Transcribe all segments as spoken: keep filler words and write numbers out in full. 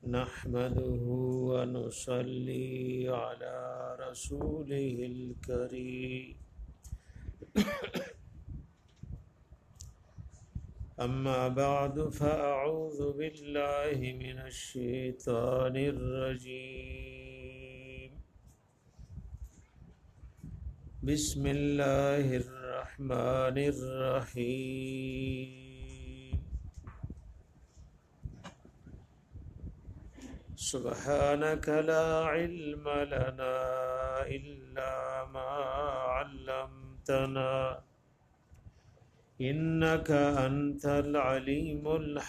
نحمده ونصلي على رسوله الكريم أما بعد فأعوذ بالله من الشيطان الرجيم بسم الله الرحمن الرحيم سبحانك لا علم لنا إلا ما علمتنا إنك أنت العليم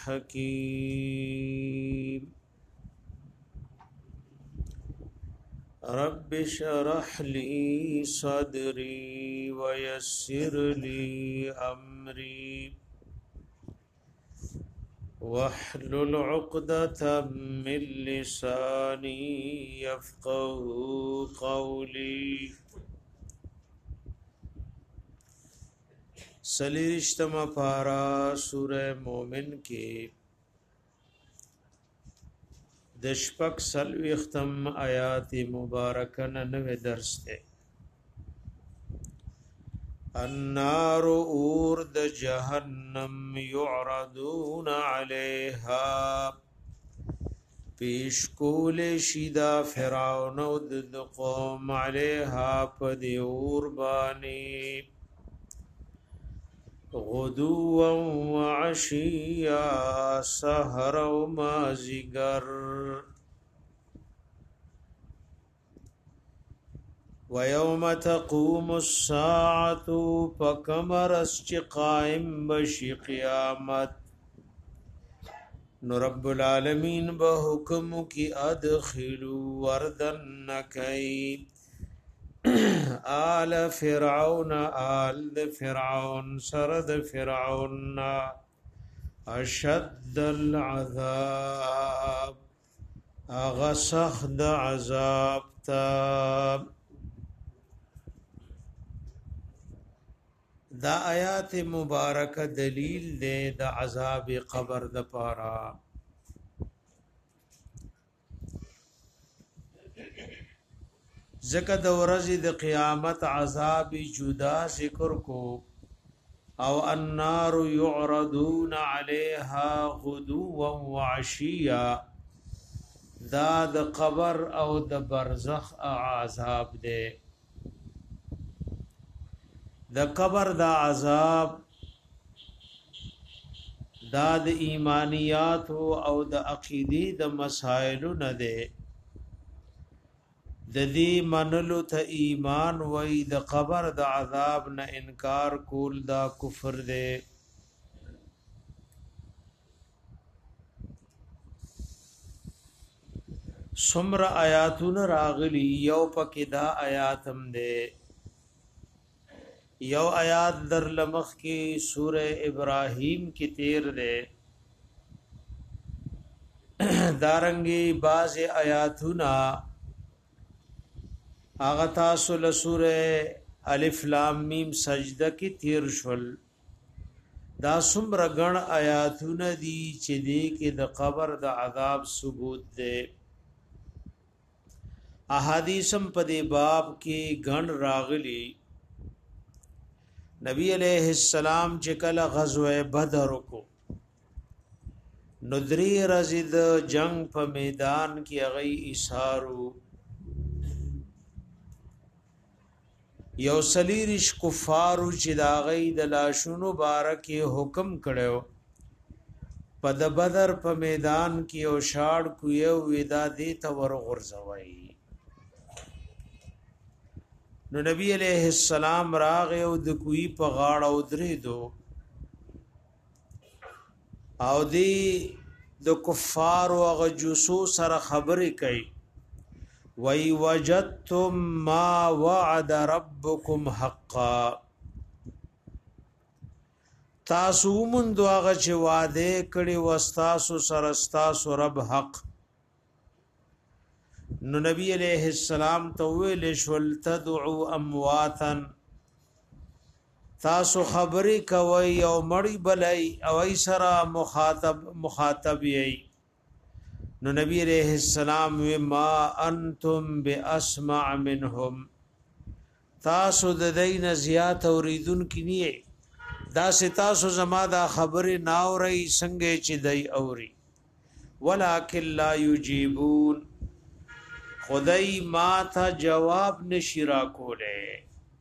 الحكيم رب اشرح لي صدري ويسر لي أمري واحلل عقدة من لساني يفقهوا قولي سلیرشتم پارا سورہ مومن کے دشپک سلویختم آیات مبارکن نوے درس تے النار اور د جہنم یعرضون علیہا پیشکول شیدا فرعون و د قوم علیہا پدی اور بانی غدوا وعشیا سحر و مازگر وَيَوْمَ تَقُومُ السَّاعَةُ فَكَمَرَ اسْچِقَائِمْ بَشِ قیامت نو رب العالمین بحکم کی ادخلوا وردنکی آل فرعون آل د فرعون سرد فرعون اشد العذاب اغسخد عذاب تاب دا آیات مبارکه دلیل دے دا عذاب قبر د پارا زکه د ورځې د قیامت عذاب جدا ذکر کو او النار يعرضون عليها غدوا وعشيا دا د قبر او د برزخ عذاب دے د قبر دا عذاب دا د ایمانیات او د عقیدی د مسائل نه ده د دې منلو ته ایمان وای د قبر د عذاب نه انکار کول دا کفر ده سمر آیاتون راغلی یو پکې دا آیاتم ده یو آیات در لمخ کی سورہ ابراہیم کی تیر دے دارنگی باز آیاتنا آغتا سل سورہ الف لام میم سجدہ کی تیر شل دا سمر گن آیاتنا دی چی دی کی دا قبر دا عذاب ثبوت دے احادیثم پدی باب کی گن راغلی نبی علیہ السلام چې کله غزوه بدر کو ندری رزید جنگ په میدان کې غي ایثارو یو سلیرش کفارو چې دا غي د لاشونو بارکه حکم کړو په د بدر په میدان کې او شاړ کو یو ودا دي تور غرزوي نو نبی علیہ السلام راغ او د کوی په غاړه او درې دو او دی د کفار او غجوسو سره خبرې کوي وای وجدتم ما وعد ربکم حقا تاسو مون دغه چې وعده کړي وستاسو سره تاسو رب حق نو نبی علیہ السلام تویل شول تدعو امواتا تاسو خبرې کوي او مړی بلای او ای سره مخاطب مخاطب یی نو نبی علیہ السلام ما انتم باسمع منهم تاسو د دین زیات اوریدون کی نیه دا ستاسو زما دا خبره ناوري څنګه چې دای اوري ولکن لا یجیبون خدای ما ته جواب نشی را کوله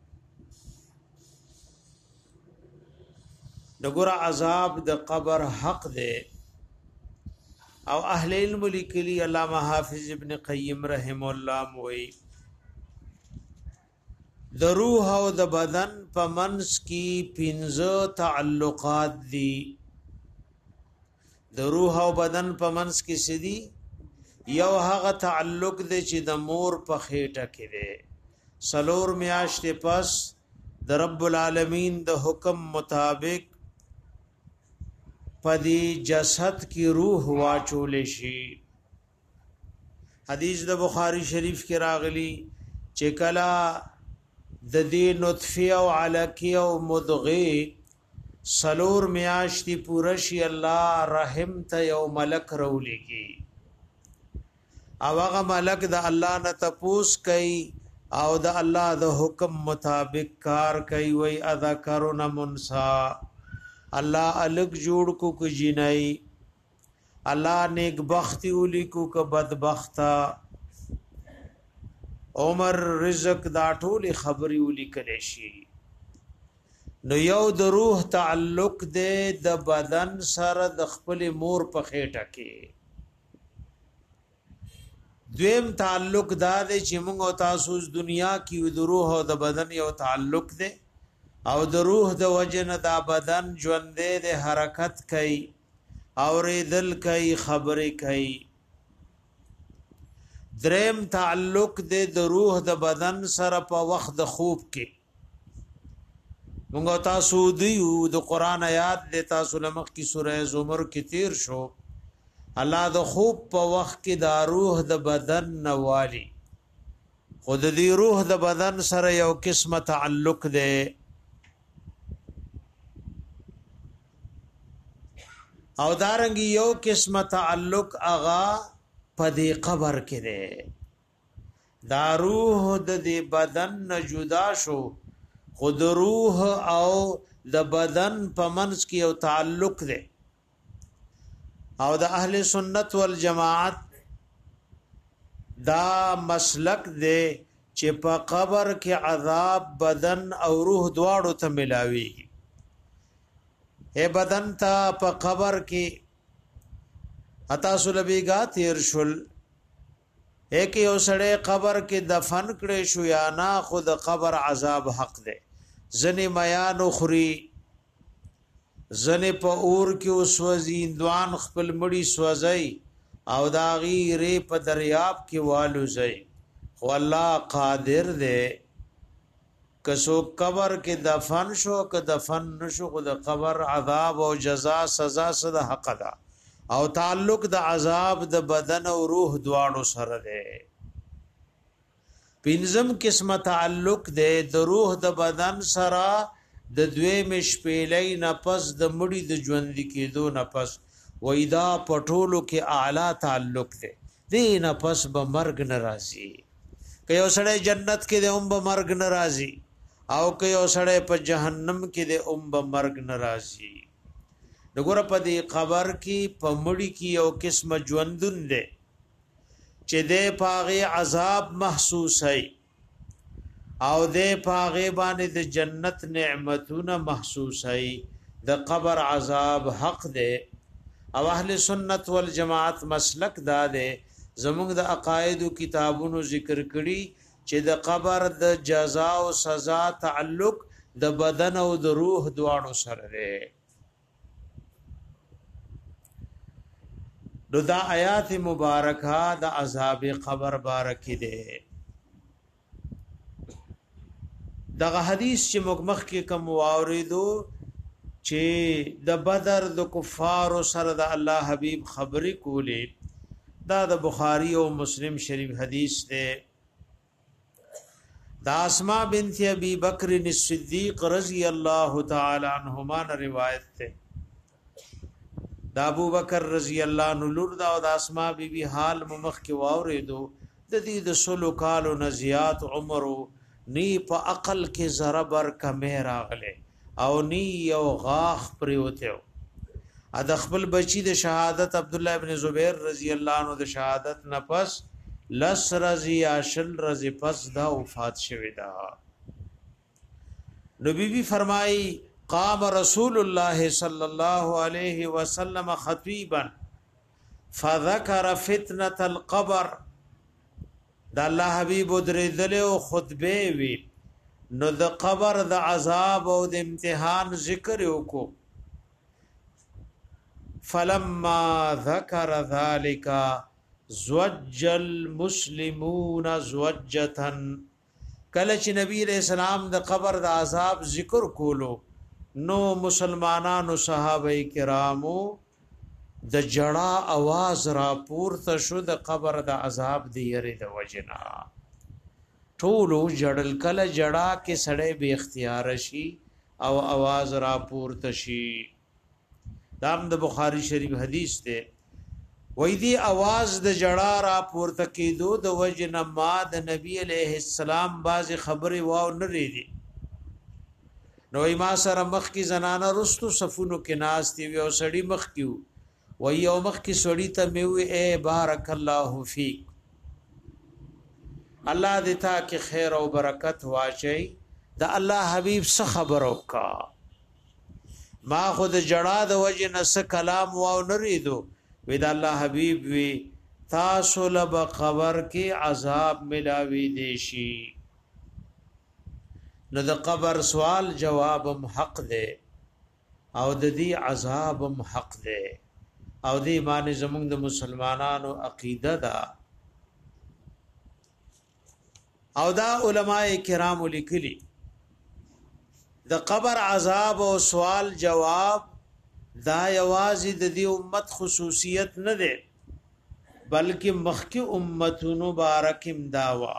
دغه عذاب د قبر حق ده او اهل علم لیکلی علامہ حافظ ابن قیم رحم الله موي د روح او د بدن په منس کی پنځه تعلقات دي د روح او بدن په منس کی سدي یو هغه تعلق دی چې د مور په خېټه کې دی سلور میاشتې پس د رب العالمین د حکم مطابق پدی جسد کی روح واچول شي حدیث د بخاری شریف کې راغلی چې کلا د دې نطفه او علقه او مدغه سلور میاشتې پوره شي الله رحم ته یو ملک رولېږي او هغه ملک د الله نه تپوس کوي او د الله د حکم مطابق کار کوي وای اذکرون منسا الله الګ جوړ کو کو جنای الله نیک بختی اولی کو ک بدبختا عمر رزق دا ټول خبري اولی کړي شي نو یو د روح تعلق دې د بدن سره د خپل مور په خېټه کې دویم تعلق دا دې چې موږ او تاسو دنیا کې د روح او د بدن یو تعلق دې او د روح د وجنه دا بدن ژوندې د حرکت کوي او ردل کوي خبرې کوي دریم تعلق د روح د بدن سره په وخت د خوب کې موږ تاسو دیو د قران آیات د تاسو لمخ کی سوره زمر کې تیر شو الله د خوب په وخت کې د روح د بدن نوالی خود د روح د بدن سره یو قسمه تعلق ده او دارنګ یو قسمه تعلق اغا پدې قبر کې ده دا روح د دې بدن نه جدا شو خود روح او د بدن په منځ کې یو تعلق ده او د اهل سنت والجماعت دا مسلک ده چې په قبر کې عذاب بدن او روح دواړو ته ملاوي اے بدن تا په قبر کې اتا سلبیگا تیر شل ایک یو سړی قبر کې دفن کړي شو یا نه خود قبر عذاب حق ده زنی میان خوري زنی په اور کې وسوځي اندوان خپل مړی سوځي او دا غیره په دریاب کې والو زي خو الله قادر ده کسو قبر کې دفن شو که دفن نشو خو د قبر عذاب او جزاء سزا صد حق ده او تعلق د عذاب د بدن او روح دواړو سره ده پنځم قسمه تعلق ده د روح د بدن سره د دوی مشپېلې نفس د مړي د ژوند کېدو نفس وېدا پټولو کې اعلی تعلق ده دې نفس به مرګ ناراضي که یو سړی جنت کې د هم به مرګ ناراضي او که یو سړی په جهنم کې د ام به مرګ ناراضي دغه په دې قبر کې په مړی کې یو قسمه ژوندون ده چې د پاغه عذاب محسوس هي او د پاغه باندې د جنت نعمتونه محسوس هي د قبر عذاب حق ده او اهل سنت والجماعت مسلک دا ده زموږ د عقاید کتابونو ذکر کړي چې د قبر د جزاء او سزا تعلق د بدن او د روح دواړو سره ده نو دا آیات مبارکه د عذاب قبر بارک ده دغه حدیث چې مخ کې کوم واوریدو چې د بدر د کفار سره د الله حبیب خبرې کولې دا د بخاری او مسلم شریف حدیث ده دا اسماء بنت ابي بکر الصدیق رضی اللہ تعالی عنہما نے روایت تے د ابو بکر رضی الله عنه لور دا او د اسماء بیبي حال مخ کې واورېدو د دې د سلو کالو نه زیات عمر نی په عقل کې ذره بر کمې راغله او نی یو غاخ پریوته ا د خپل بچی د شهادت عبد الله ابن زبیر رضی الله عنه د شهادت نه پس لس رضی عشر رضی پس دا وفات شوی دا نبی بی فرمای قام رسول الله صلی الله علیه وسلم خطیبا فذكر فتنه القبر دا الله حبیب درېدل او خطبه وی نو د قبر د عذاب او د امتحان ذکر وکړو فلما ذكر ذلك زوج المسلمون زوجة کله چې نبی رسول سلام د قبر د عذاب ذکر کولو نو مسلمانانو صحابه کرامو د جړه आवाज را پورته شو د قبر د عذاب دی یری د وجنا ټولو جړل کله جړه کې سړې به اختیار شي او आवाज را پورته شي دام د بخاری شریف حدیث ته وې دی आवाज د جړه را پورته کېدو د وجنا ما د نبی علیہ السلام باز خبره واو نه ریدي نو ما سره مخ کی زنانه رستو صفونو کې ناس دی او سړی مخ کیو و یو مخ کی سړی ته مې وې اے بارک الله فیک الله دې تا کې خیر او برکت واچي د الله حبیب څخه خبرو کا ما خود جړه د وجه نس کلام واو نریدو وې د الله حبیب وی تاسو لب قبر کې عذاب ملاوي دي شي نو د قبر سوال جواب حق ده او د دې عذاب حق ده او دې معنی زمونږ د مسلمانانو عقیده ده او دا علماء کرام لیکلي د قبر عذاب او سوال جواب دا یوازې د دې امت خصوصیت نه ده بلکې مخکې امتونو بارکم داوا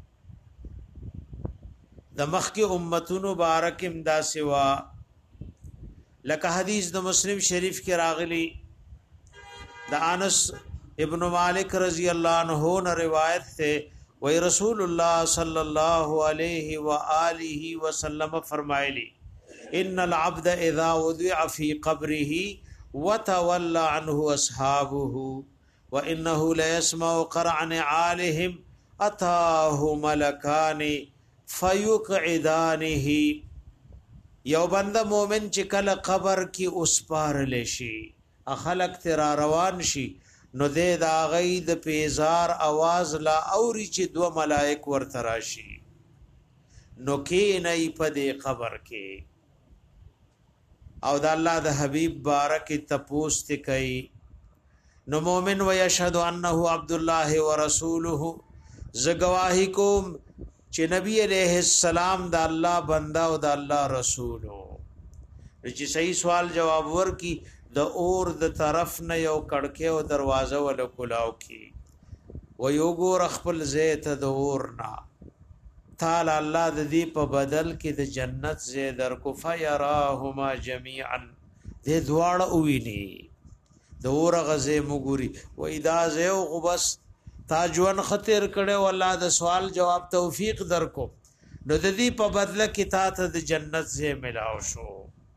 د مخکې امتونو بارکم دا سوا لکه حدیث د مسلم شریف کې راغلی د انس ابن مالک رضی الله عنه نے روایت ته وی رسول الله صلی الله علیه و آله وسلم فرمایلی ان العبد اذا وضع في قبره وتولى عنه اصحابه وانه لا يسمع قرع نعالهم اتاه ملكان فيقعدانه یو بنده مومن چې کله قبر کې اوسپارل شي اخلق تر روان شي نو دې دا غي د پیزار आवाज لا اوري چې دو ملائک ورته راشي نو کې نه په دې قبر کې او د الله د حبيب بارک تپوس ته کوي نو مومن ويشهد انه عبد الله ورسوله زګواهی کوم چې نبی علیہ السلام د الله بندا او د الله رسول چې صحیح سوال جواب ورکی د اور د طرف نه یو کڑکه او دروازه ول کلاو کی و یو ګور خپل زیت د اور نا تعالی الله د دې په بدل کې د جنت زی در کو فیراهما جميعا دې دواړه ویني د اور غزه مګوري و اذا زه غبس تاجوان خطر کړه والله د سوال جواب توفیق درکو نو د دې په بدله کې تا ته د جنت زی ملاو شو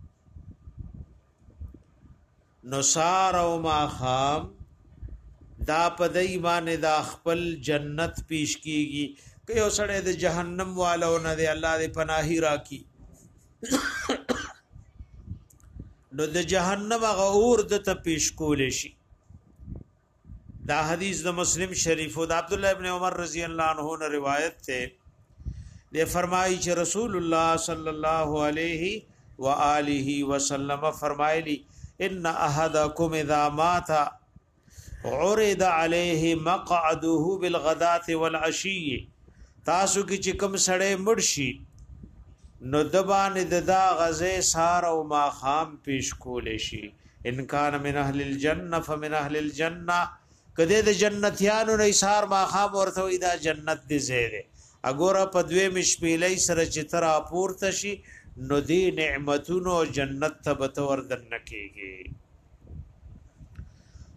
نو سار او ما خام دا په د ایمان د خپل جنت پیش کیږي که یو سړی د جهنم والو نه دی الله دې پناهي راکي نو د جهنم غور د ته پیش کول شي دا حدیث د مسلم شریف او د عبد الله ابن عمر رضی الله عنه نے روایت ته دے فرمائی چې رسول الله صلی الله علیه و آله وسلم فرمایلی ان احدکم اذا مات عرض عليه مقعده بالغداة والعشي تاسو کی چې کوم سړی مړ شي نو دبان د دا غزه سار او ما خام پیش کول شي ان کان من اهل الجنه فمن اهل الجنه کده د جنتیانو نه ایثار ما خام ورته وې دا جنت دې زیره اګوره په دوی مشپېلې سره چې تر اپورته شي نو دې نعمتونو جنت ته به ور دن کېږي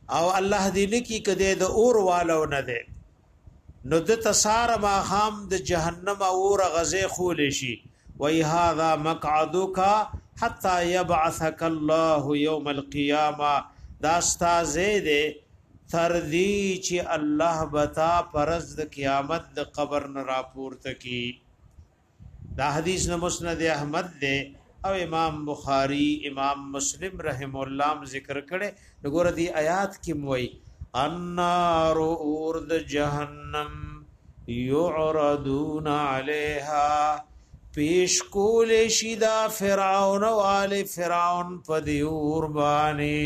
او الله دې نکی کده د اور والو نه ده نو د تسار ما خام د جهنم اور غزه خول شي وای هاذا مقعدک حتا يبعثك الله يوم القيامه دا استازه ده تر دی چې الله بتا پرز د قیامت د قبر نه راپورته کی دا حدیث نو مسند احمد ده او امام بخاری امام مسلم رحم الله ذکر کړي وګوره دی آیات کې موي النار اورد جهنم يعرضون عليها پیش کول شیدا فرعون او آل فرعون پدیور بانی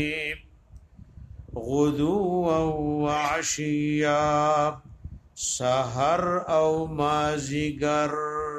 غدو و عشیا سحر او مازیگر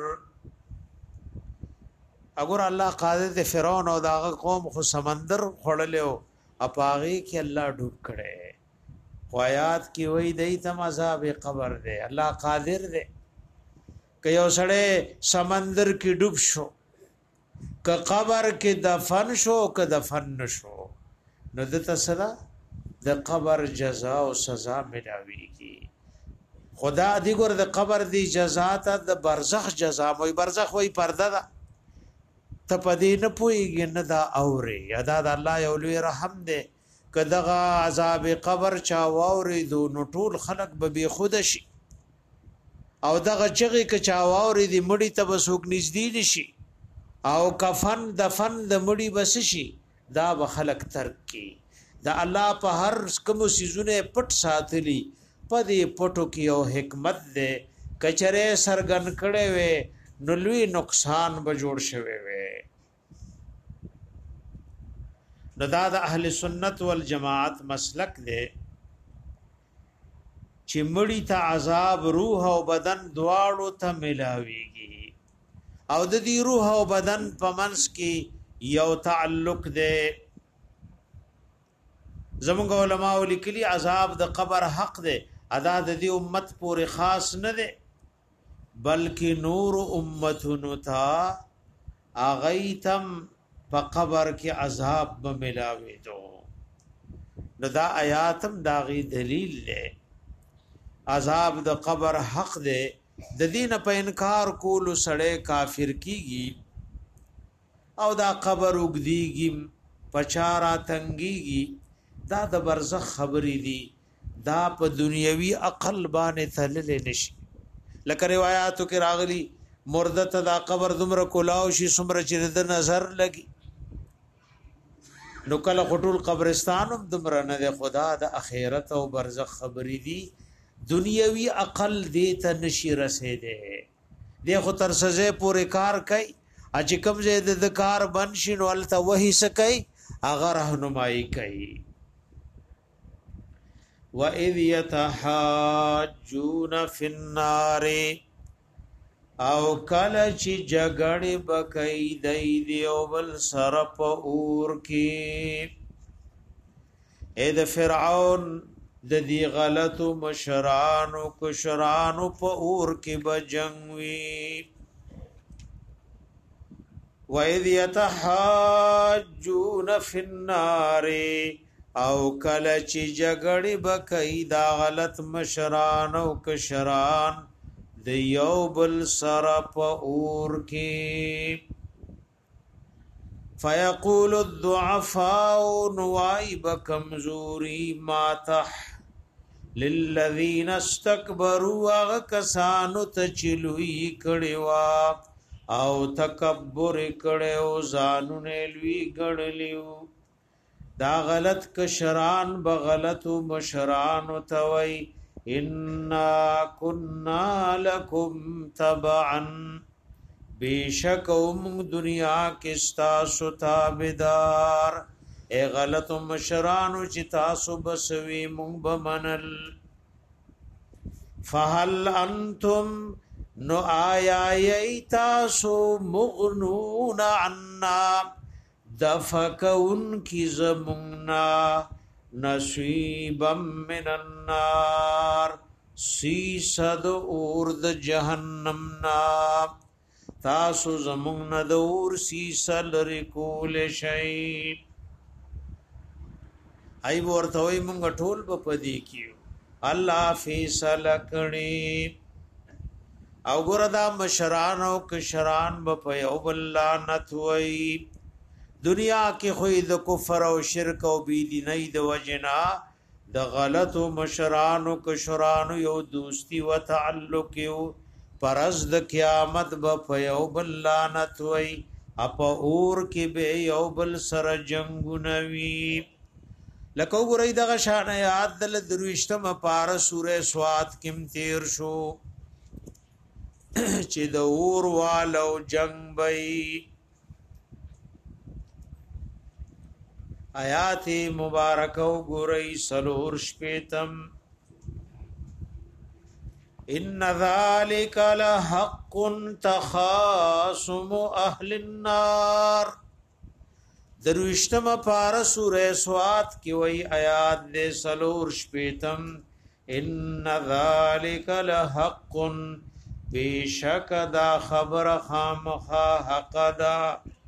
اگر الله قادر د فرعون او داغه قوم خو سمندر خړلو اپاغي کې الله ډوب کړي قیات کی وای دی تم عذاب قبر دے الله قادر دے که یو سړی سمندر کې ډوب شو که قبر کې دفن شو که دفن نشو نو د تسلا د قبر جزاء او سزا ملاويږي خدا دې ګور د قبر دی جزاء ته د برزخ جزاء وای برزخ وای پرده ده ته پدې نه پويږي نه دا اوري ادا د الله یو لوی رحم دے کدغه عذاب قبر چا واوري دو نو ټول خلق به بی خود شي او دغه چغې ک چا واوري دی مړی ته بسوک نږدې نشي او کفن دفن د مړی بس شي دا به خلق ترک کی دا الله په هر کوم سيزونه پټ ساتلی پدې پټو کې او حکمت ده کچره سرګن کړي وي نو لوی نقصان به جوړ شوي وي نو دا د اهل سنت والجماعت مسلک دی چې مړی ته عذاب روح او بدن دواړو ته ملاويږي او د دې روح او بدن په منځ کې یو تعلق دی زموږ علماء لیکلي عذاب د قبر حق دی ادا د دې امت پورې خاص نه دی بلکې نور امتونو ته اغیتم په قبر کې عذاب به ملاوي دو نو دا آیاتم داغي دلیل له عذاب د قبر حق ده د دین په انکار کول سړی کافر کیږي او دا قبر وګدیږي پچارا تنګيږي دا د برزخ خبرې دي دا په دنیوي عقل باندې تلل نشي لکه روایتو کې راغلي مرده ته دا قبر دمر کولاو شي سمره چې د نظر لګي نو کله خټول قبرستان هم دمر نه د خدا د اخرت او برزخ خبرې دي دنیوي عقل دې ته نشي رسیدې دې خو تر سزه پورې کار کوي اج کوم زه د کار بن شنو الته وਹੀ سکي اگر رهنمایي کوي وَإِذْ يَتَحَاجُّونَ فِي النَّارِ او کله چې جګړې بکای دی دیو بل سره په اور کې اې د فرعون د دې غلطو مشرانو کشرانو په اور کې بجنګوي وَإِذْ يَتَحَاجُّونَ فِي النَّارِ او کله چې جګړې بکای دا غلط مشران او کشران د یو بل سره په اور کې فیقول الضعفاء نوائب کمزوری ماتح للذین استكبروا وکسانو تچلوی کړي او تکبر کړي او ځانونه لوی ګڼلیو دا غلط کشران بغلط مشران توي ان كنا لكم تبعا بیشکوم دنیا کې تاسو تابعدار اے غلط مشران چې تاسو بسوي مونږ بمنل فهل انتم نو آیا ایتاسو مغنون عنا دفکون کی زمنا نصیبا من النار سیسد اورد جہنمنا تاسو زمون دور سیسل رکول شئی ای ورته وي مونږ ټول په پدې کیو الله فیصله کړي او ګوردا مشران او کشران په یو بل لعنت وي دنیا کې خو د کفر او شرک او بيدینۍ د وجنا د غلط او مشران او کشران یو دوستی و تعلق یو پرز د قیامت په یو بل لعنت وي اپ اور کې به یو بل سره جنگونوي لکه وګورئ دغه شان یاد دل درويشتم پار سوره سواد کم تیر شو چې د اور والو جنگ بئی آیات مبارکه وګورئ سلور شپیتم ان ذالک لحق تخاصم اهل النار دروشتم پار سوره سواد کی وی آیات دے سلور شپیتم ان ذالک لحق بیشک دا خبر خامخا حق دا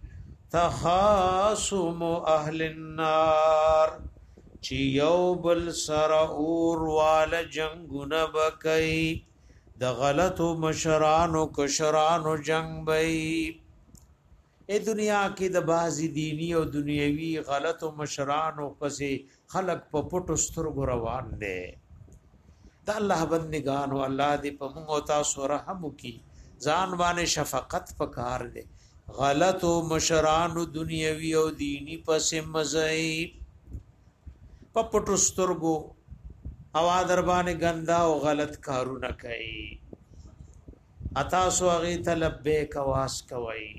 تخاصم اهل النار چی یو بل سر اور وال جنگون بکی د غلطو مشرانو کشرانو جنگ بئی ای دنیا کې د بازي دینی او دنیوي غلطو مشرانو پسې خلق په پټو سترګو روان دي د الله بندگان او الله دې په موږ او تاسو رحم وکي ځان باندې شفقت پکار دي غلطو مشرانو دنیوي او دینی پسې مزي په پټو سترګو او در باندې ګندا او غلط کارونه کوي اتا سو هغه تلبیک واس کوي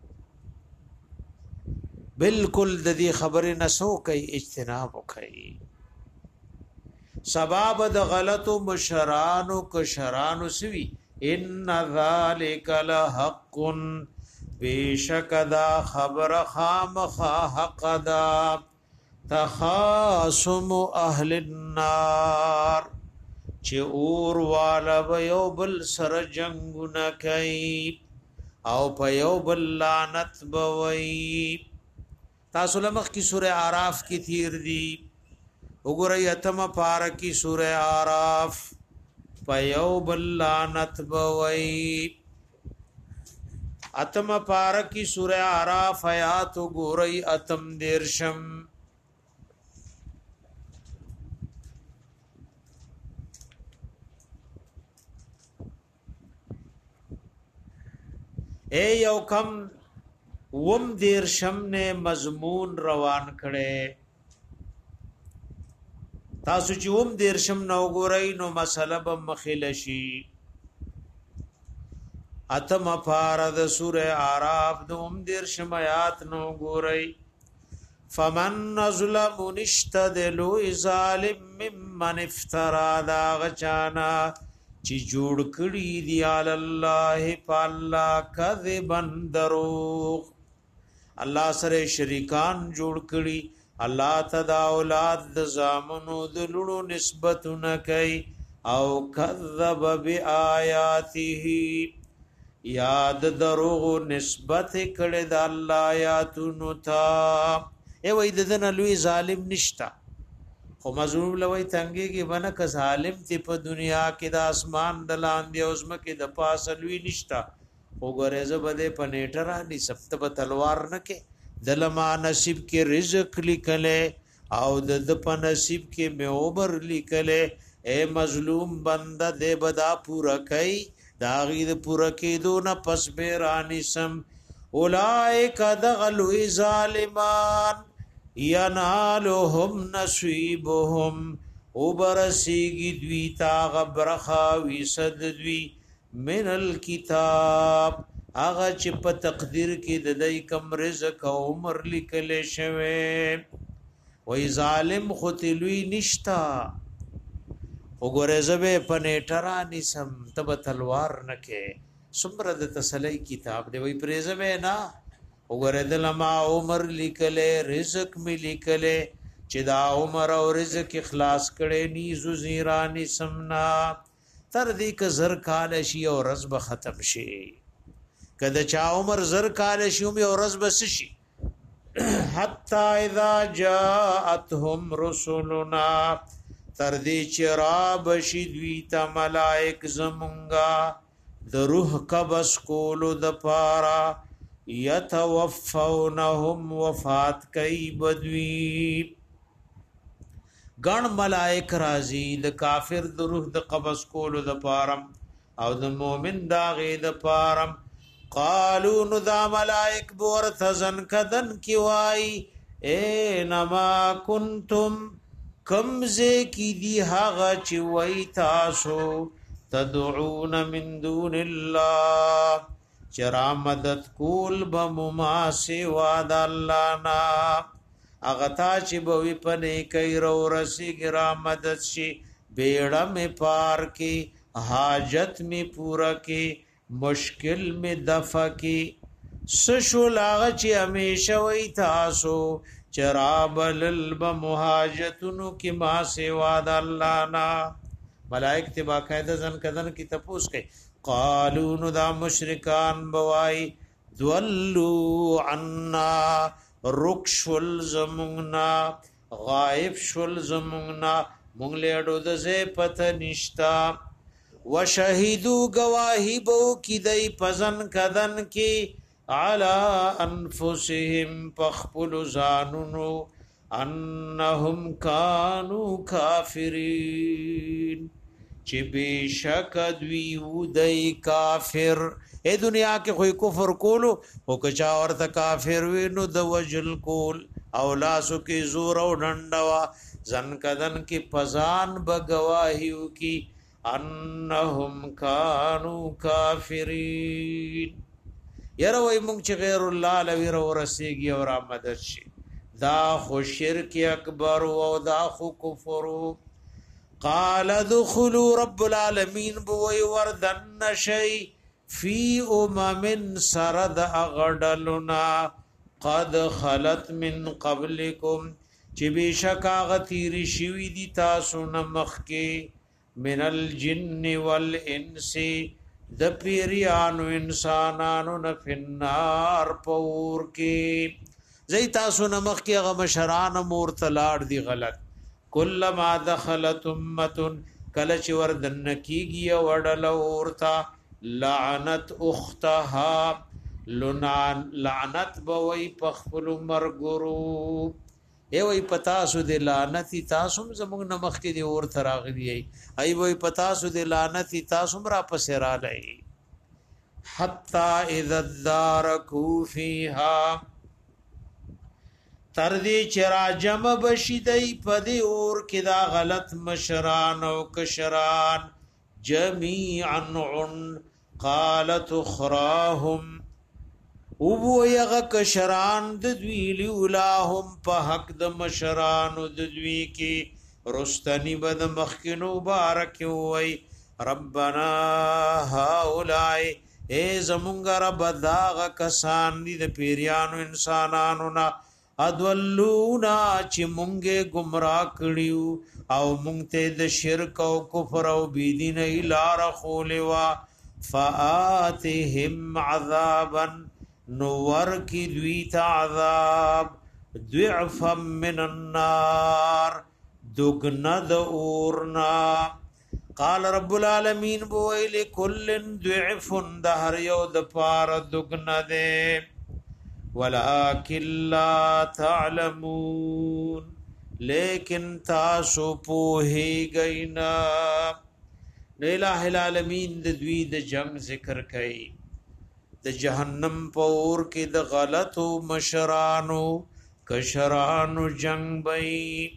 بالکل د دې خبره نسو کوي اجتناب کوي سبب د غلطو مشرانو کشرانو سوي ان ذالک لحق بیشک دا خبر خامخ حق دا تخاصم اهل النار چې اور والا به یو بل سره جنگونه کوي او په یو بل لعنت بوي تاسو لمخ کی سوره اعراف کی تیر دی وګورئ اتم پار کی سوره اعراف په یو بل لعنت بوي اتم پار کی سوره اعراف آیات وګورئ اتم دیرشم اے یو کم وم دیر شم نے مضمون روان کړي تاسو چې وم دیر شم نو ګورئ نو مسله به مخلشي اتم فارد سوره اعراف دوم دیر شم آیات نو ګورئ فمن ظلم نشتدلو ظالم ممن افترا دا غچانا چی جوړ کړي دی علی الله پالا کذبن دروغ الله سره شریکان جوړ کړي الله تدا اولاد د زامنو د لړو نسبتونه کوي او کذب بیااته یاد دروغ نسبت کړي د الله آیاتونو ته ای وای ددن لوی ظالم نشتا خو مظلوم لوی تنګي کې بنه ک ظالم تی په دنیا کې د اسمان د لاندې او زمکه د پاسه لوی نشتا وګوره زبده پنيټرا دي سپت په تلوار نه کې دلما نصیب کې رزق لیکله او د په نصیب کې میوبر لیکله اے مظلوم بنده دې بدا پورا کوي دا غید پورا کې دون پس بیرانی سم اولائک دغلوا ظالمان ینالهم نصیبهم وبرسیږي دوی تا غبرخا وسد دوی من الكتاب هغه چې په تقدیر کې د دای کم رزق او عمر لیکل شوی وای ظالم ختلوی نشتا وګوره زبه پنيټرا نسم تب تلوار نکې سمره د تسلی کتاب دی وای پرېزبه نه وګوره د لما عمر لیکل رزق می لیکل چې دا عمر او رزق اخلاص کړي ني زو زیرانی سمنا تر دې ک زر کال شي او رزب ختم شي کله چا عمر زر کال شي او رزب شي حتا اذا جاءتهم رسلنا تر دې چې را بشي دوی ته ملائک زمونږه د روح قبض کولو د پارا یتوفونهم وفات کوي بدوی ګڼ ملائک راځي د کافر د روح د قبض کولو د پارم او د مؤمن دا غي د پارم قالو نو دا ملائک بورتزن کدن کی وای اے نما کنتم کمزه کی دی هغه چی وای تاسو تدعون من دون الله چرا مدد کول بمما سوا د الله نا اغتا چې بوي پنه کوي رو رسی ګرا مدد شي بیڑا می پار کی حاجت می پورا کی مشکل می دفع کی سشو لاغ چې همیشه وای تاسو چرابل بمحاجتونو کی ما سوا د الله نا ملائک ته باقاعده ځن کدن کی تپوس کوي قالو نو دا مشرکان بوای ذلوا عنا رکشل زمونگنا غائب شل زمونگنا مونگلیڑو دزے پتہ نشتا وشہیدو گواہی بو کی دی پزن کدن کی علا انفسهم پخپل زانونو انہم کانو کافرین چی بیشک دویو دی کافر اے دنیا کې خوې کفر کولو او کچا ورته کافر وینو د وجل کول او لاسو کې زور او ډنډوا ځن کدن کې پزان بگواهیو کې انهم کانوا کافرین یره وای مونږ چې غیر الله لوی ورسیږي او را مدد شي دا خو شرک اکبر او دا خو کفر قال ادخلوا رب العالمین بوئی وردن شی فی امم سرد اغدلنا قد خلت من قبلکم چی بیشکا غتیری شوی دی تاسو نمخ کے من الجن والانس د پیریانو انسانانو نفنار پور کے زی تاسو نمخ کے غمشران مورتلار دی غلط کلما دخلت امتن کلچ وردن کیگی وڑل اورتا لعنت اختها لنان لعنت بوئی پخپل مرگرو اے وی پتاسو دی لعنتی تاسم زمونگ نمخ کی دی اور تراغلی ای وی پتاسو دی لعنتی تاسم را پسرا لئی حتی اذا الدارکو فیها تردی چرا جمع بشیدئی پدی اور کدا غلط مشران او کشران جمیعا عن قالت اخراهم او یغ کشران د دوی لولاهم په حق د مشران د دوی کی رستنی بد مخکینو بارک وای ربنا هؤلاء ای زمونږ رب داغ کسان دي د پیریانو انسانانو نا ادولونا چې مونږه گمراه کړیو او مونږ ته د شرک او کفر او بيدین لار خولوا فآتهم عذابا نور کی دوی عذاب ضعفا من النار دغند اورنا قال رب العالمین بویل کل ضعف دهر یو د پار دغنده ولكن لا تعلمون لیکن تاسو پوہی گئینا الہ العالمین د دوی د جنگ ذکر کئی د جہنم پور کی د غلطو مشرانو کشرانو جنگ بئی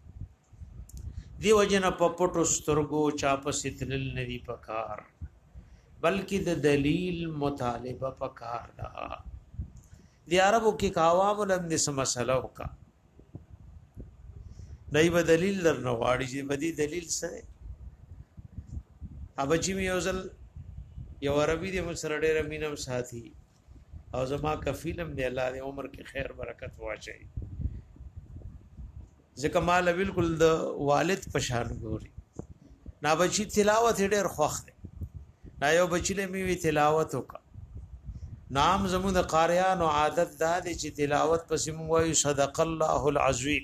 دی وجن پپټو سترګو چاپ ستلل ندی پکار بلکې د دلیل مطالبه پکار دا دی عربو کې کاوام لم دې سم مسله وکا دای په دلیل درنه واړي چې بدی دلیل سره اب چې میوزل یو عربي دې مسره ډېر مينم ساتي او زما کفیلم دې الله دې عمر کې خیر برکت واچي ځکه مال بالکل د والد پشان ګوري نا بچی تلاوت ډېر خوخ دی نا یو بچی له می وی تلاوت وکا نام زمون د قاریان او عادت دا دي چې تلاوت پسې مو وایو صدق الله العظیم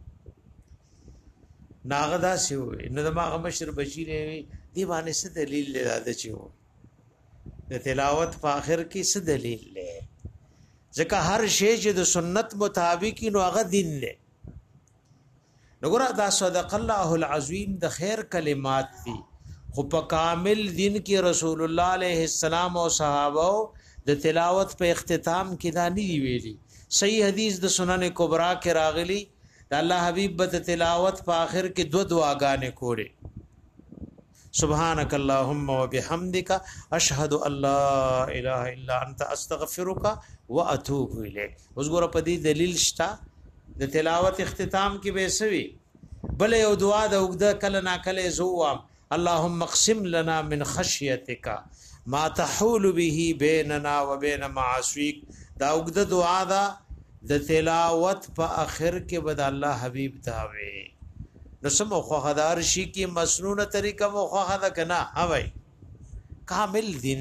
ناغدا سی وي نو د ماغه مشر بشیر وي دی باندې څه دلیل لري چې وو د تلاوت په اخر کې څه دلیل لري ځکه هر شی چې د سنت مطابق نو هغه دین دی نګور دا صدق الله العظیم د خیر کلمات دي خو په کامل دین کې رسول الله علیه السلام او صحابه د تلاوت په اختتام کې دا نه ویلي صحیح حدیث د سنن کبرا کې راغلی د الله حبیب په تلاوت په اخر کې دو دعاګانې کړې سبحانك اللهم وبحمدك اشهد ان لا اله الا انت استغفرك واتوب اليك اوس ګوره په دې دلیل شتا د تلاوت اختتام کې به سوي بل یو دعا د وګد کله نا کله زوام اللهم اقسم لنا من خشيتك ما تحول به بيننا وبين معاصيك دا وګد دعا دا د تلاوت په اخر کې بد الله حبيب داوي نو سم خو خدار شي کې مسنونه طریقه مو خو خدا کنا ها بھائی کامل دین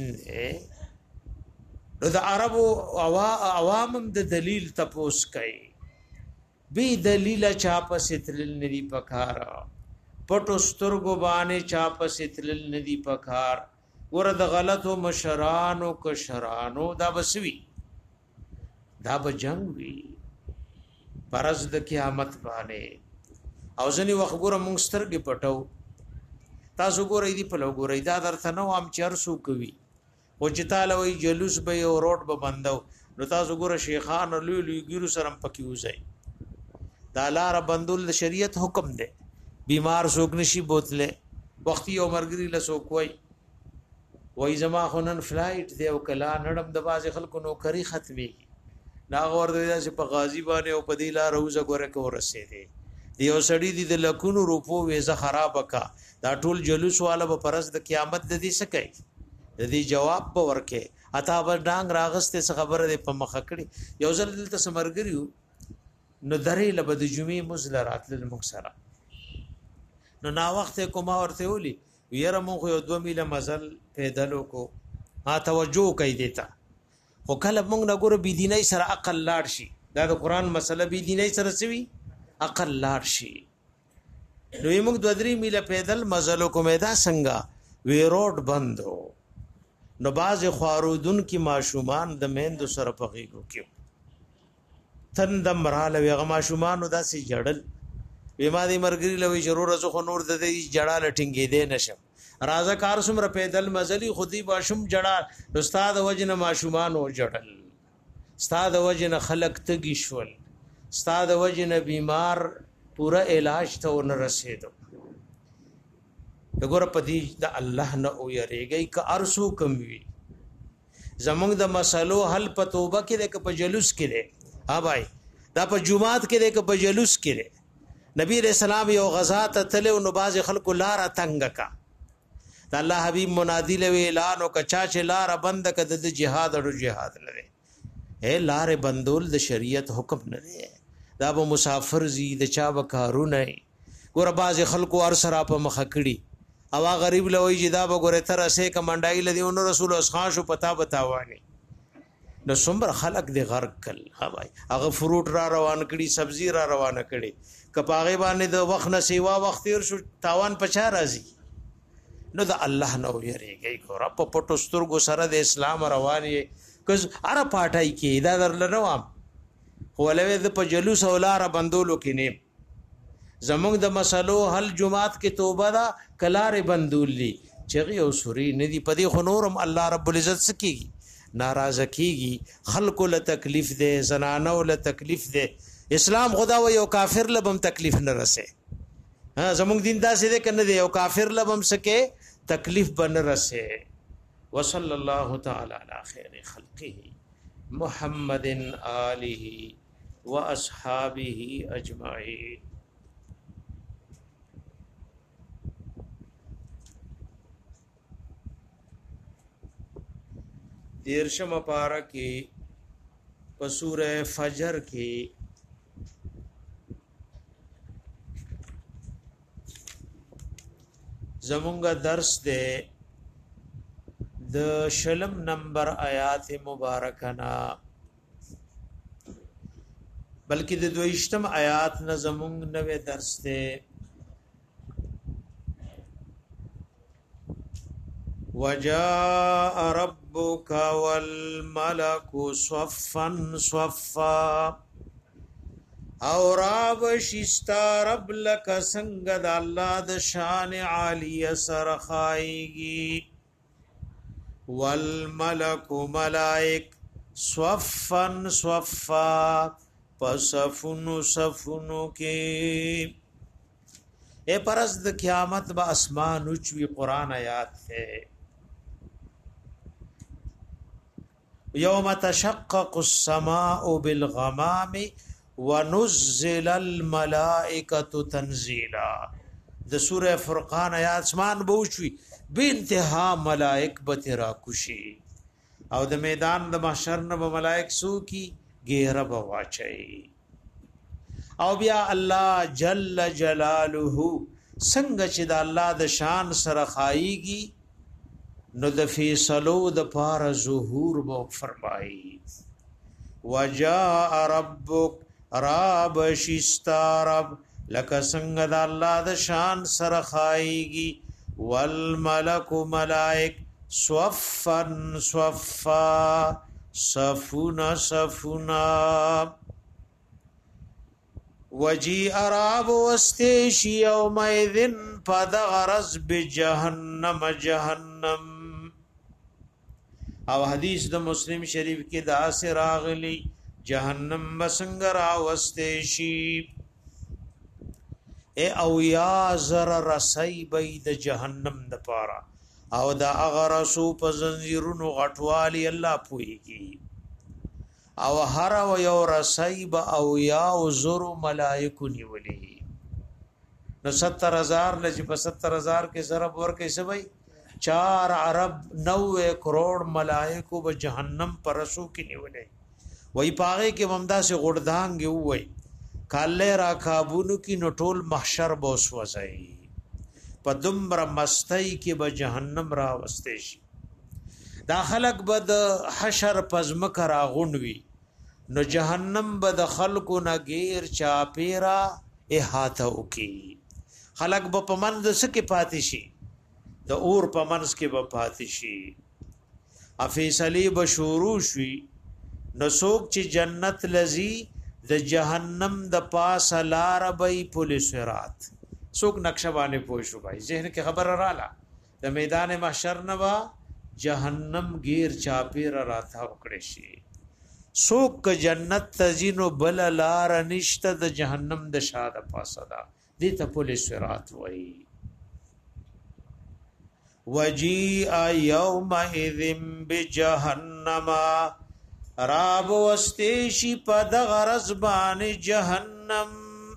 نو د عربو عوامم د دلیل تپوس کوي بی دلیل چاپ ستل ندی پکارا پټو سترګو باندې چاپ ستل ندی پکار ور د غلطو مشرانو کشرانو دا بسوي دا به جنگ وی پرز د قیامت باندې او ځنی وخت ګوره مونږ سترګې پټو تاسو ګورئ دی په لګورئ دا درته نو ام چرسو کوي او چې تعالی وی جلوس به او روټ به بندو نو تاسو ګوره شیخان لوی لوی ګیرو سره پکې وځي دا لار بندول د شریعت حکم دی بیمار سوک نشي بوتله وختي او مرګري لسوک وای وای زما خنن فلایټ دی او کلا نړم د باز خلکو نوکری ختمي نا غور دی چې په غازی باندې او په دی لار روزه ګوره کو رسېده دی او سړی دی د لکونو روپو وېزه خراب کا دا ټول جلوس والا به پرز د قیامت د دې سکي د دې جواب په ورکه اتا به ډانګ راغسته خبره دی په مخ کړي یو ځل دلته سمرګریو نو درې لبد جمعې مزل راتل مکسره نو نا وخت کوما ورته ولي ویره مونږ یو دوه میله مزل پیدلو کو ها توجه کوي دیتا خو کله مونږ نه ګور بي دیني سره عقل لاړ شي دا د قران مسله بي دیني سره سوي عقل لاړ شي نو موږ دوه درې میله پیدل مزل کو میدا څنګه وی روډ بندو نو باز خوارودن کی ماشومان د میند سره پغیګو کیو تندم رااله وی غما شومان داسې جړل بیماری مرګری لوي ضرور زه خو نور د دې جړال ټینګې دې نشم رازه کار سمره پیدل مزلی خودي باشم جړا استاد وجن ماشومان او جړل استاد وجن خلق تګی شول استاد وجن بیمار پورا علاج ته ون رسیدو دغه پدی د الله نه او یریږي ک ارسو کم وی زمونږ د مسلو حل په توبه کې د په جلوس کې ده ها بھائی دا په جمعات کې ده ک په جلوس کې ده نبی رسول الله یو غزا ته تل او نباز خلق لار تنگ کا د الله حبیب منادی له اعلان او کچا چې لار بند کده د جهاد او جهاد لره اے لار بندول د شریعت حکم نه دی دا به مسافر زی د چا وکارونه ګور باز خلق ور سره په مخ کړي او غریب لوي جدا به ګور تر اسه کمنډای لدی او رسول اسخان شو پتا بتاوانی نو څومره خلق دی غرق کل ها بھائی هغه فروټ را روان کړي سبزی را روان کړي کپاغه باندې د وخت نه سیوا وخت تیر شو تاوان پچا راځي نو د الله نو یریږي ګور په پټو سترګو سره د اسلام رواني کز اره پټای کې دا درل نوام ولوي د په جلوس اولار بندولو کې نه زمونږ د مسلو حل جمعات کې توبه دا کلار بندولي چغي او سوري ندي پدې خنورم الله رب العزت سکیږي ناراض کیږي خلق له تکلیف ده زنانو له تکلیف ده اسلام خدا و یو کافر لبم تکلیف نه رسه ها زموږ دین دا سي ده کنه ده یو کافر لبم سکه تکلیف بن رسه وصلی الله تعالی علی خیر خلقه محمد آله واصحابه اجمعین دیرشم پارا کې په سوره فجر کې زمونږ درس ده د شلم نمبر آیات مبارکنا بلکې د دویشتم آیات نه زمونږ نوې درس دی وجاء ربك والملك صفا صفا او راب شستا رب لک سنگ د الله د شان عالی سرخایږي والملك ملائک صفا صفا پسفونو صفونو کې اے پرز د قیامت با اسمان اوچوي قران آیات ہے یوم تشقق السماء بالغمام ونزل الملائکه تنزیلا د سوره فرقان آیات اسمان بوچوي به انتها ملائک بترا کوشي او د میدان د محشر نه ملائک سو کی گہرا بواچي او بیا الله جل جلاله څنګه چې د الله د شان سره خایيږي نو د فیصلو د پار ظهور مو فرمایي وجاء ربک رب شستارب لک څنګه د الله د شان سره خایيږي والملک ملائک صفا صفا صفونا صفونا وجی اراب واستیشی یومئذن پدغرز بجہنم جہنم او حدیث د مسلم شریف کې دا سے راغلی جہنم بسنگر واستیشی اے او یا زر رسی بید جہنم د پارا او دا اغرسو په زنجیرونو غټوالی الله پويږي او هر و یو رسیب او یا زر ملائکه نیولی نو ستر هزار لږ په ستر هزار کې ضرب ورکې سوي چار عرب نوے کروڑ ملائکه به جهنم پرسو کې نیولې وای پاغه کې ممدا سے غړدانګ وای کاله را کابونو کې نټول محشر بوس وځي په دمر مستی کې به جهنم را وستې شي دا خلق به د حشر پزمک را غونوي نو جهنم به د خلقو نه غیر چا پیرا احاطه وکي خلق به پمند سکه پاتې شي د اور پمنس کې به پاتې شي افیصلی به شروع شي نو څوک چې جنت لذي د جهنم د پاس لار به پولیس رات څوک نقشه باندې پوه شو بھائی ذهن کې خبر رااله د میدان محشر نه وا جهنم غیر چاپیر راته وکړي شي څوک جنت تزینو بل لار نشته د جهنم د شاده پاسه دا دې ته پولیس رات وایي وجیء یومئذ بجهنم راب واستیشی پد غرزبان جهنم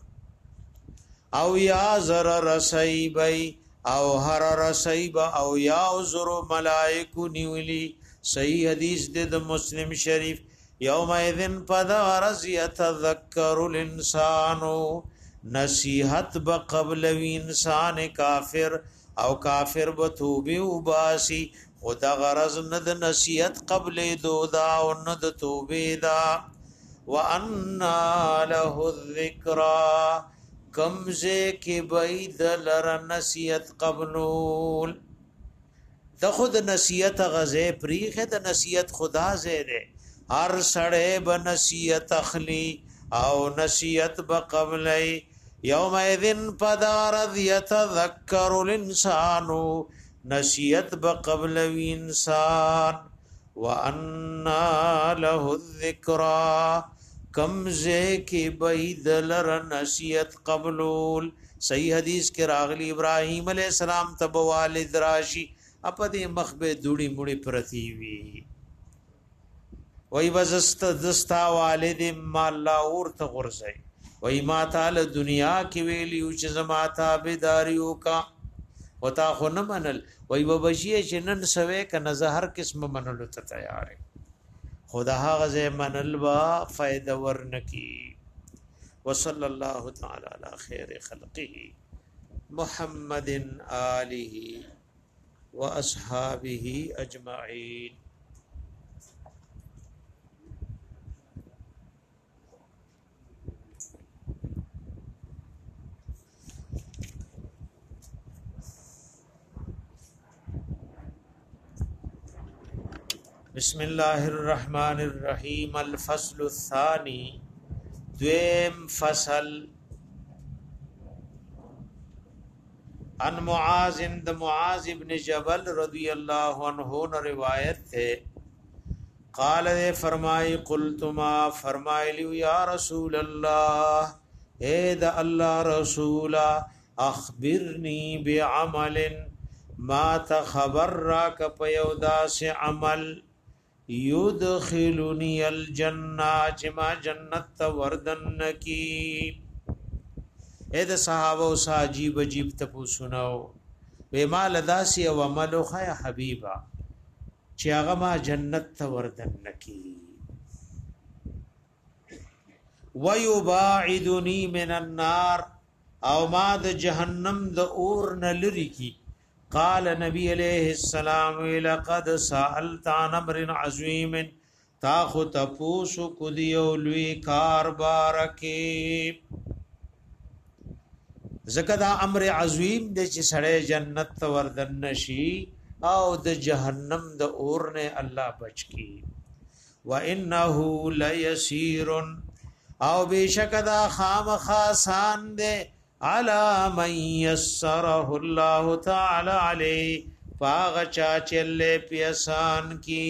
او یا زر رسیبی او هر رسیب او یا زر ملائکو نیولی صحیح حدیث دے د مسلم شریف یوم ایذن پد غرز یتذکر الانسانو نصیحت بقبل انسان کافر او کافر بتوبی وباسی خدا غرض ند نصیحت قبل دو دا او ند توبه دا وان له الذکرا کمزه کې بيد لر نصیحت قبول د خود نصیحت غزه پریخه د نصیحت خدا زیره هر سړی به نصیحت اخلی او نصیحت بقبلی یوم اذن پدارد یتذکر الانسان نصیحت بقبل انسان وانا له الذکرا کمزه کی بيد لر نصیحت قبول صحیح حدیث کې راغلی ابراهیم علیہ السلام تب والد راشی اپدې مخبه دوړي مړي پرتی وی وای وزست دستا والد ما الله ورته غرزي وای ما تعالی دنیا کې ویلی او چې زما تابعداریو کا وتا خو نه منل وای وبشي چې نن سوي کنه زهر قسم منلو ته تیار خدا غزه منل وا فائدہ ورنکی وصلی الله تعالی علی خیر خلقه محمد آله واصحابه اجمعين. بسم الله الرحمن الرحيم. الفصل الثاني دویم فصل. عن معاذ د معاذ ابن جبل رضی اللہ عنہ روایت ہے قال فرمائی قلت ما فرمائی یا رسول اللہ اے د اللہ رسول اخبرنی بعمل ما تخبر راک پیودا سے عمل یدخلنی الجنہ چما جنت وردن کی. اے د صحابه او عجیب عجیب تپو سناو وی مال داسی او عملو خیا حبیبا چې هغه ما جنت ته وردن نکی ويباعدنی من النار او ما د جهنم د اور نه لری کی. قال نبی علیہ السلام لقد سألت عن امر عظیم تاخو تپوسو کدیو لوی کار بارکی. زکه دا امر عظیم د چې سړی جنت ته وردن نشي او د جهنم د اور نه الله بچ کی. وانه ليسير او بشک دا خامخاسان دے علی من یسره الله تعالی علی فاغ چاچلے پیسان کی.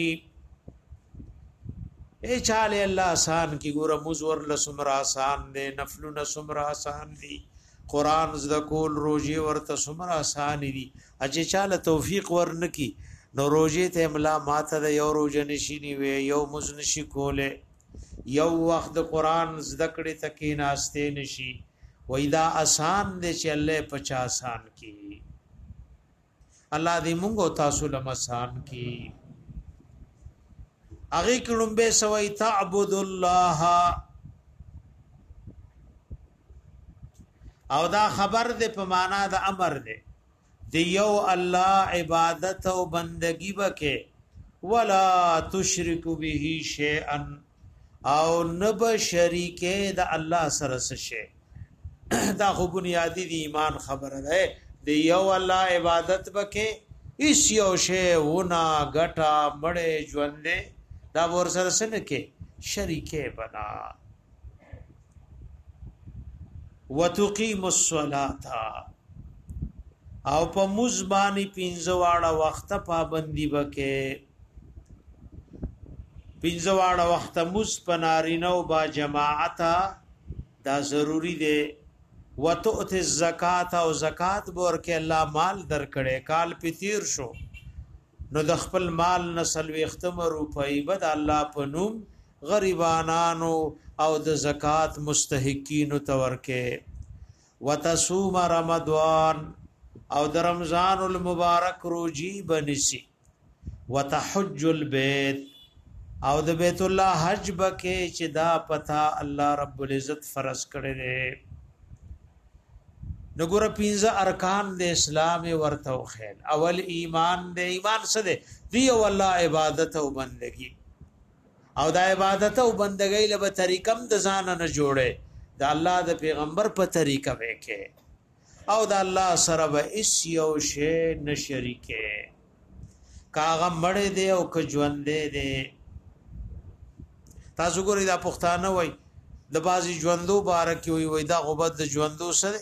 اے چالے اللہ آسان کی گورا مزور لسمر آسان دے نفلو نسمر آسان دی قرآن زدکول روجی ورطا سمر آسانی دی. اچھے چال توفیق ورنکی نو روجی تے املا ماتا دا یو روجہ نشینی وے یو مزنشی کولے یو وقت قرآن زدکڑی تکی ناستے نشی ویدا آسان دے چے اللہ پچا آسان کی. اللہ دی منگو تاسو لم آسان کی. اغی کلنبے سوئی تعبد اللہ او دا خبر دے په معنا دا امر دے دی یو الله عبادت او بندگی بکے ولا تشرک به شیئا او نب شریک دا الله سره شے. دا خو بنیادی دی ایمان خبر ہے دی یو الله عبادت بکے اس یو شے ونا غټا مړې ژوندې دا ور سره سن کې شریکه بنا. وتقیم الصلاة او په مزبانی پینځواړه وخت پابندی وکې. پینځواړه وخت مز پنارینو با جماعت دا ضروری دی. وتؤت الزکات او زکات ورکې الله مال درکړي کال پتیر شو نو د خپل مال نسل وختم روپۍ بد الله پنوم غریبانانو او د زکات مستحقین تورکه. وتصوم رمضان او د رمضان المبارک روجی بنسی. وتحج البيت او د بیت الله حج بکه چې دا پتا الله رب العزت فرض کړی دی. نګور پینځه ارکان د اسلام ورته خیل. اول ایمان د ایمان څه دی دی والله عبادت او بندگی او دا عبادت او بندګۍ له طریقم د ځان نه جوړه دا الله د پیغمبر په طریقه وکې او دا الله سره به اس یو شی نه شریکه کاغه مړې دی او ک ژوندې دی. تاسو ګورئ دا پښتانه وای د بازي ژوندو بارک وي وای دا غوبت د ژوندو سره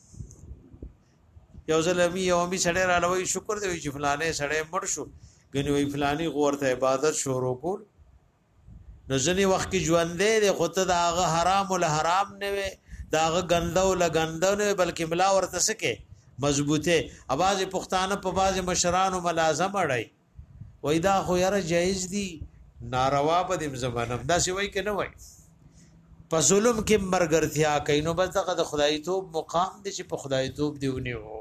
یو ظلمي یو می سړی را لوي شکر دی چې فلانه سړی مړ شو غني وای فلانی غورته عبادت شروع کول نو ځنی وخت کې ژوندې دی خو ته دا هغه حرام ول حرام نه وي دا هغه ګنده ول ګنده نه بلکې ملا ورته سکه مضبوطه. اواز پښتانه په باز مشرانو ملازم اړای وای دا خو یاره جایز دی ناروا په دې زمانه دا سی وای کنه وای په ظلم کې مرګرتیا کینو بس دغه د خدای توب مقام دي چې په خدای توب دیونه وو.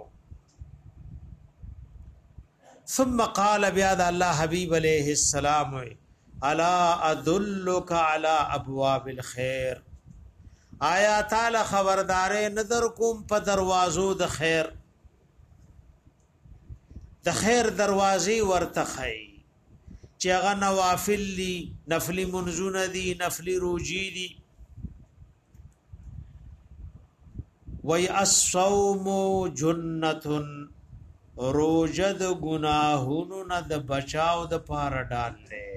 ثم قال بیا د الله حبیب علیہ السلام الا ادلک علی ابواب الخير آیا تعالی خبردارې نظر کوم په دروازو د خیر. د خیر دروازې ورته خي چې هغه نوافل دي نفلی منځونه دي نفلی روجي دي وی الصوم جنة روجه د گناهونو نه د بچاو د پاره ډال له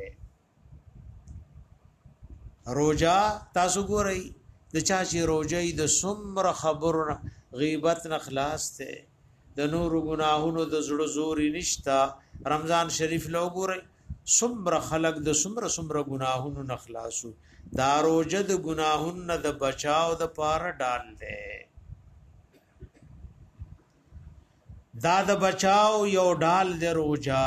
روجا تاسو ګورئ د چا چې روجه د سمره خبرونه غیبت نه خلاص ته د نور گناهونو د زړه زوري نشتا رمضان شریف لو ګورئ سمره خلق د سمره سمره گناهونو نه خلاصو دا روجه د گناهونو نه د بچاو د پاره ډال له دا د بچاو یو ډال د روجا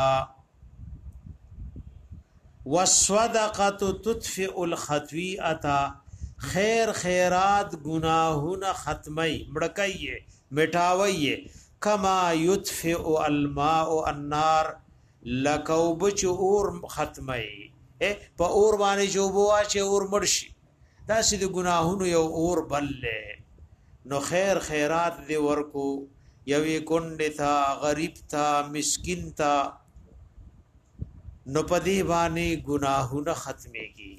والصدقه تطفئ الخطيئه خیر خیرات گناهونه ختمي مړکایي مټاوي کما يطفئ الماء النار لکو بچ اور ختمي په اور باندې جوبوا چې اور مرشي دا سې د گناهونو یو اور بلله نو خیر خیرات دی ورکو یوی کونډه تا غریب تا مسکین تا نو پدی باندې گناهونه ختميږي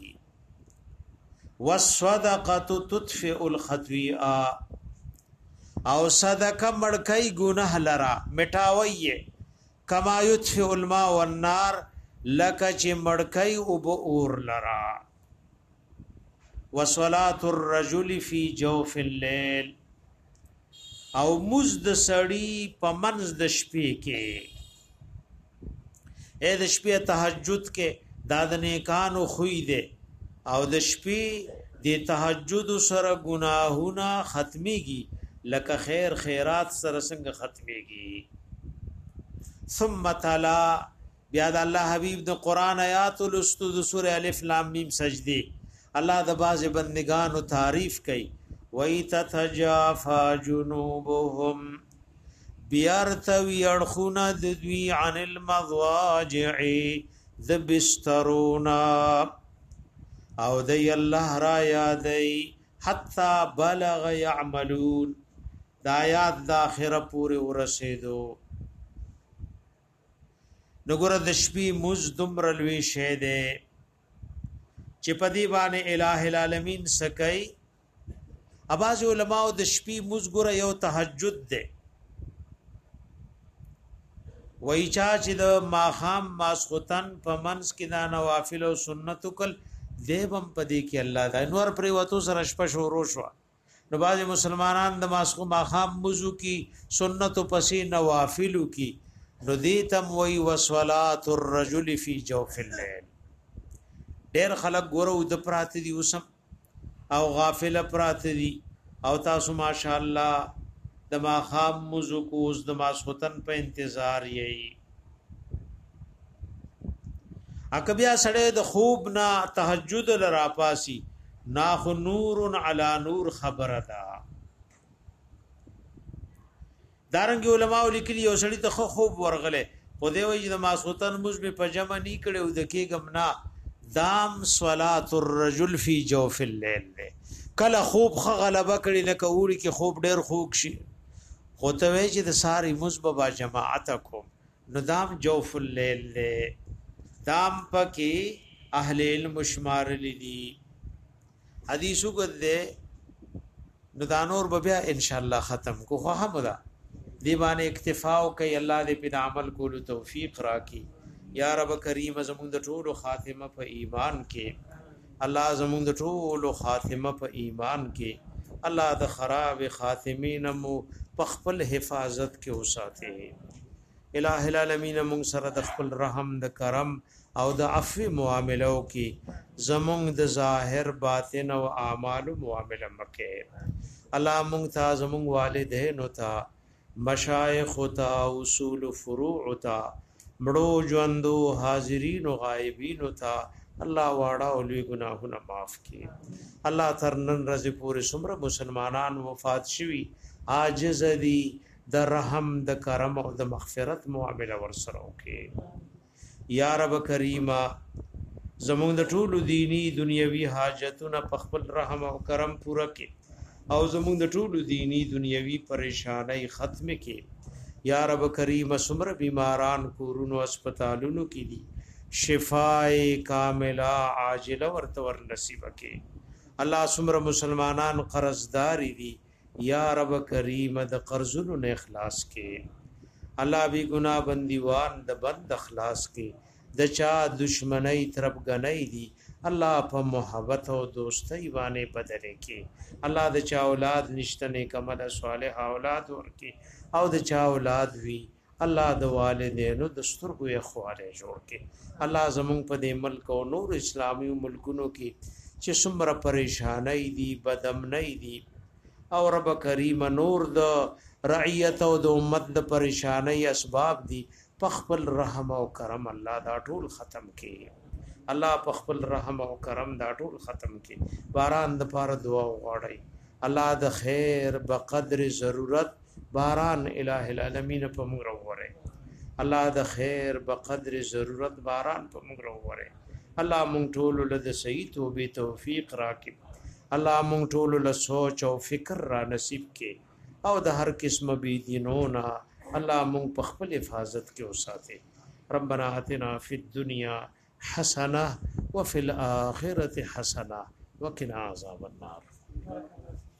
والصدقه تطفئ الخطيئه او صدقه مړکای گناه لرا مټاوي کما يطفئ الماء والنار لک چې مړکای او اور لرا وصلاه الرجل في جوف الليل او مزد سړی په منځ د شپې کې اې د شپې تهجد کې داد نیکانو خوې دي او د شپې د تهجد سره گناهونه ختميږي لکه خیر خیرات سره څنګه ختميږي ثم تلا بیا د الله حبيب د قران آیات الاستود سوره الف لام میم سجدي الله د باز بندگانو تعریف کوي وَيَتَتَجَافَى جُنُوبُهُمْ بِيَرْتَوِي يَرْخُونَ دُوِي عَنِ الْمَضَاجِعِ ذَبِسْتَرُونَ او دی الله را یادی حتی بلغ يعملون دا آیات د اخره پورې ورسېدو نګور د شپې مز دمر لوي شه ده چې پدی باندې الٰه العالمین سکای اباظ علماء د شپې مزګره یو تهجد ده وای چا چې د ماخام ماسختن په منس کې دا نوافل او سنت کل دیوم پدې کې الله دا انور پر وته سره شپه شروع شو نو باز مسلمانان د ماسخو ماخام مزو کی سنت پسې نوافل کی نو دې تم وای وصلات الرجل فی جوف الليل ډېر خلک ګورو د پرات دي وسم او غافل پرات دي او تاسو ماشاء الله د ماخام مزو کو اوس د ماسختن په انتظار یې اکبیا سړی د خوب نا تهجد لرا پاسی ناخ نور علی نور خبره ده دارنګ علماء لیکلی یو سړی ته خوب ورغله خو دی وایي د ماسختن مز په پجما نی کړو د کېګم نا دام صلات الرجل فی جوف الليل کله خوب خ غلبه کړي نه کوړي کې خوب ډېر خوږ شي خو ته وایي چې د ساری مزببا جماعت کوم نو دام جوف الليل دام پکې اهل علم شمار لیدي حدیثو ګده نو دانور بیا ان شاء الله ختم کو خو همدا دی باندې اکتفا کوي الله دې په عمل کولو توفیق راکړي یا رب کریم زموږ د ټولو خاتمه په ایمان کې الله زموږ د ټولو خاتمه په ایمان کې الله د خراب خاتمین مو په خپل حفاظت کې وساتي الٰه العالمین موږ سره د خپل رحم د کرم او د عفو معاملو کې زموږ د ظاهر باطن او اعمال معامله مکه الله موږ ته زموږ والدین او ته مشایخ او ته اصول فروع او ته مړو ژوندو حاضرین او غایبین او ته الله واړه او لوی ګناهونه معاف کړي الله ترنن رضی پورې څومره مسلمانان وفات شوي عاجز دي د رحم د کرم او د مغفرت معامله ورسره وکړي یا رب کریمه زموږ د ټولو دینی دنیوي حاجتونه په خپل رحم او کرم پوره کړي او زموږ د ټولو دینی دنیوي پریشانای ختم کړي یا رب کریم سمر بیماران کورونو اسپیټالونو کې دي شفای کامله عاجله ورته ور نصیب کې الله سمر مسلمانان قرضدار دي یا رب کریم د قرضونو نه اخلاص کې الله بی گناہ بندیوان د بند اخلاص کې د چا دشمنی طرف غنۍ دي الله په محبت او دوستۍ باندې بدلې کې الله د چا اولاد نشته نیک عمل صالح اولاد ورکی او د چا اولاد وی الله د والدینو د سترګو یې خواله جوړ کې الله زمون په دې ملک او نور اسلامي ملکونو کې چې څومره پریشانای دي بدامنۍ دي او رب کریم نور د رعیت او د امت د پریشانای اسباب دي په خپل رحم او کرم الله دا ټول ختم کې الله په خپل رحم او کرم دا ټول ختم کې باران د پاره دعا وغواړي الله د خیر بقدر ضرورت باران الہ العالمین په موږ راوړي الله د خیر بقدر ضرورت باران په موږ راوړي الله مونږ ټول له صحیح توبې توفیق راکړي الله مونږ ټول له سوچ او فکر را نصیب کړي او د هر قسم بی دینونه الله مونږ په خپل حفاظت کې وساتي ربنا آتنا فی الدنیا حسنه وفي الاخره حسنه وقنا عذاب النار